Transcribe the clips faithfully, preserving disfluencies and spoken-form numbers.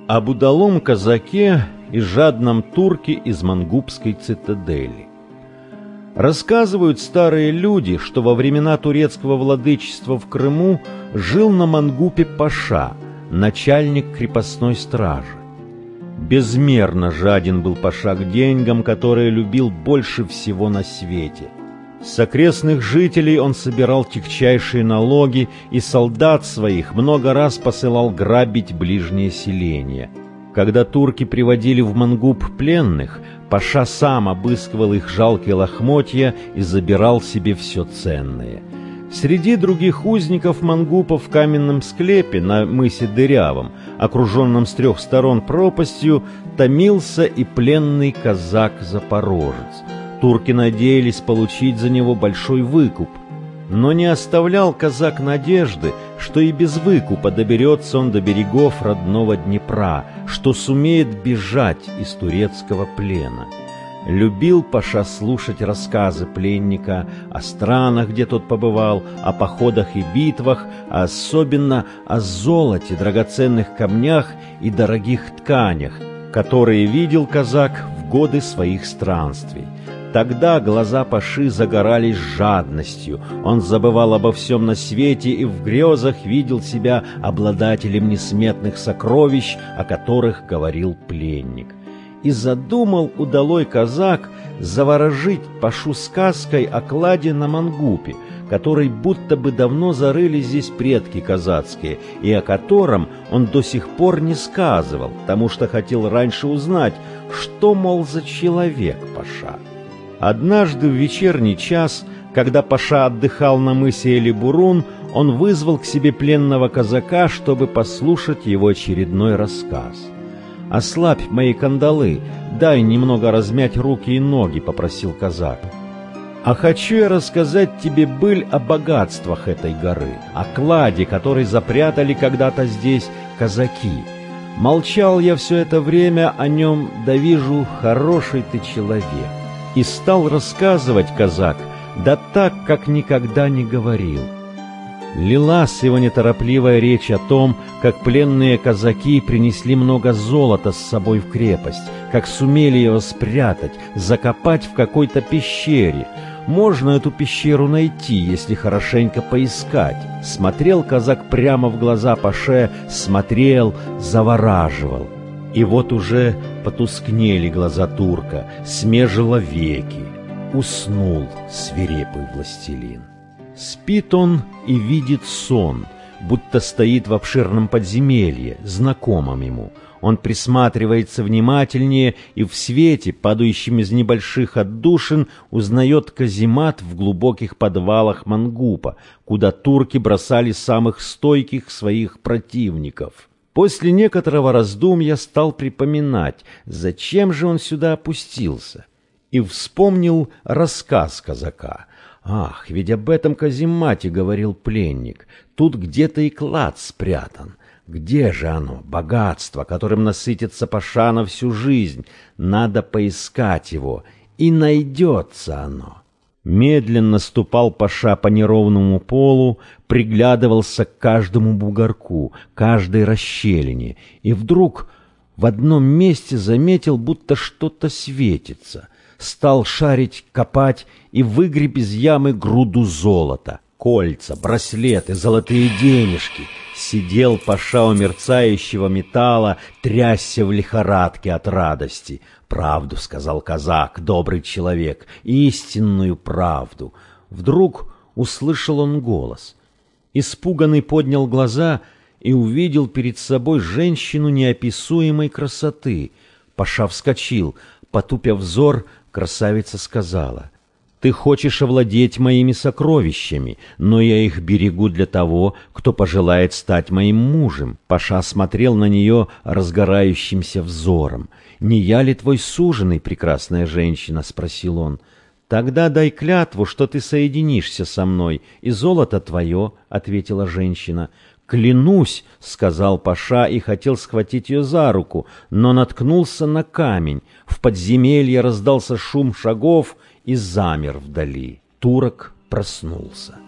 Об удалом казаке и жадном турке из мангубской цитадели. Рассказывают старые люди, что во времена турецкого владычества в Крыму жил на Мангупе паша, начальник крепостной стражи. Безмерно жаден был паша к деньгам, которые любил больше всего на свете. С окрестных жителей он собирал тягчайшие налоги, и солдат своих много раз посылал грабить ближние селения. Когда турки приводили в Мангуб пленных, паша сам обыскивал их жалкие лохмотья и забирал себе все ценное. Среди других узников Мангупа в каменном склепе на мысе Дырявом, окруженном с трех сторон пропастью, томился и пленный казак-запорожец. Турки надеялись получить за него большой выкуп, но не оставлял казак надежды, что и без выкупа доберется он до берегов родного Днепра, что сумеет бежать из турецкого плена. Любил паша слушать рассказы пленника о странах, где тот побывал, о походах и битвах, а особенно о золоте, драгоценных камнях и дорогих тканях, которые видел казак в годы своих странствий. Тогда глаза паши загорались жадностью, он забывал обо всем на свете и в грезах видел себя обладателем несметных сокровищ, о которых говорил пленник. И задумал удалой казак заворожить пашу сказкой о кладе на Мангупе, который будто бы давно зарыли здесь предки казацкие, и о котором он до сих пор не сказывал, потому что хотел раньше узнать, что, мол, за человек паша. Однажды в вечерний час, когда паша отдыхал на мысе Элибурун, он вызвал к себе пленного казака, чтобы послушать его очередной рассказ. «Ослабь мои кандалы, дай немного размять руки и ноги», — попросил казак. «А хочу я рассказать тебе быль о богатствах этой горы, о кладе, который запрятали когда-то здесь казаки. Молчал я все это время о нем, да вижу, хороший ты человек». И стал рассказывать казак, да так, как никогда не говорил. Лилась его неторопливая речь о том, как пленные казаки принесли много золота с собой в крепость, как сумели его спрятать, закопать в какой-то пещере. Можно эту пещеру найти, если хорошенько поискать. Смотрел казак прямо в глаза паше, смотрел, завораживал. И вот уже потускнели глаза турка, смежило веки. Уснул свирепый властелин. Спит он и видит сон, будто стоит в обширном подземелье, знакомом ему. Он присматривается внимательнее и в свете, падающем из небольших отдушин, узнает каземат в глубоких подвалах Мангупа, куда турки бросали самых стойких своих противников. После некоторого раздумья стал припоминать, зачем же он сюда опустился, и вспомнил рассказ казака. «Ах, ведь об этом каземате говорил пленник, тут где-то и клад спрятан. Где же оно, богатство, которым насытится паша на всю жизнь? Надо поискать его, и найдется оно». Медленно ступал паша по неровному полу, приглядывался к каждому бугорку, каждой расщелине, и вдруг в одном месте заметил, будто что-то светится. Стал шарить, копать и выгреб из ямы груду золота, кольца, браслеты, золотые денежки. Сидел паша у мерцающего металла, трясся в лихорадке от радости. «Правду, — сказал казак, — добрый человек, истинную правду». Вдруг услышал он голос. Испуганный поднял глаза и увидел перед собой женщину неописуемой красоты. Паша вскочил. Потупя взор, красавица сказала: «Ты хочешь овладеть моими сокровищами, но я их берегу для того, кто пожелает стать моим мужем». Паша смотрел на нее разгорающимся взором. «Не я ли твой суженый, прекрасная женщина?» — спросил он. «Тогда дай клятву, что ты соединишься со мной, и золото твое», — ответила женщина. «Клянусь», — сказал паша и хотел схватить ее за руку, но наткнулся на камень. В подземелье раздался шум шагов и замер вдали. Турок проснулся.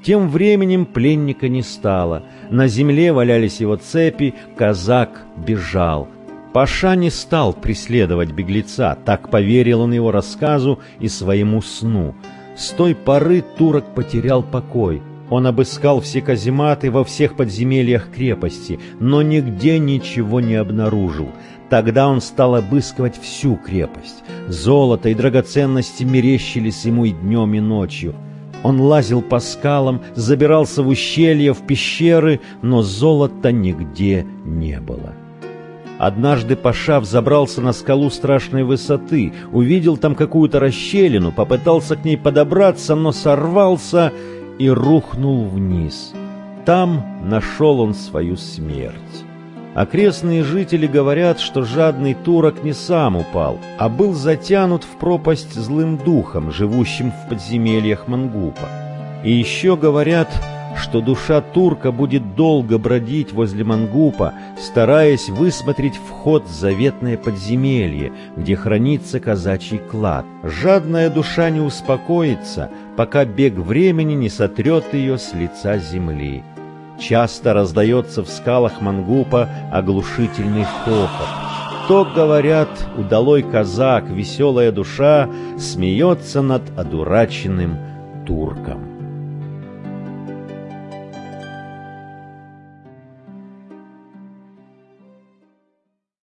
Тем временем пленника не стало. На земле валялись его цепи, казак бежал. Паша не стал преследовать беглеца, так поверил он его рассказу и своему сну. С той поры турок потерял покой. Он обыскал все казематы во всех подземельях крепости, но нигде ничего не обнаружил. Тогда он стал обыскивать всю крепость. Золото и драгоценности мерещились ему и днем, и ночью. Он лазил по скалам, забирался в ущелья, в пещеры, но золота нигде не было. Однажды Паша взобрался на скалу страшной высоты, увидел там какую-то расщелину, попытался к ней подобраться, но сорвался и рухнул вниз. Там нашел он свою смерть. Окрестные жители говорят, что жадный турок не сам упал, а был затянут в пропасть злым духом, живущим в подземельях Мангупа. И еще говорят, что душа турка будет долго бродить возле Мангупа, стараясь высмотреть вход в заветное подземелье, где хранится казачий клад. Жадная душа не успокоится, пока бег времени не сотрет ее с лица земли. Часто раздается в скалах Мангупа оглушительный хохот. То, говорят, удалой казак, веселая душа, смеется над одураченным турком.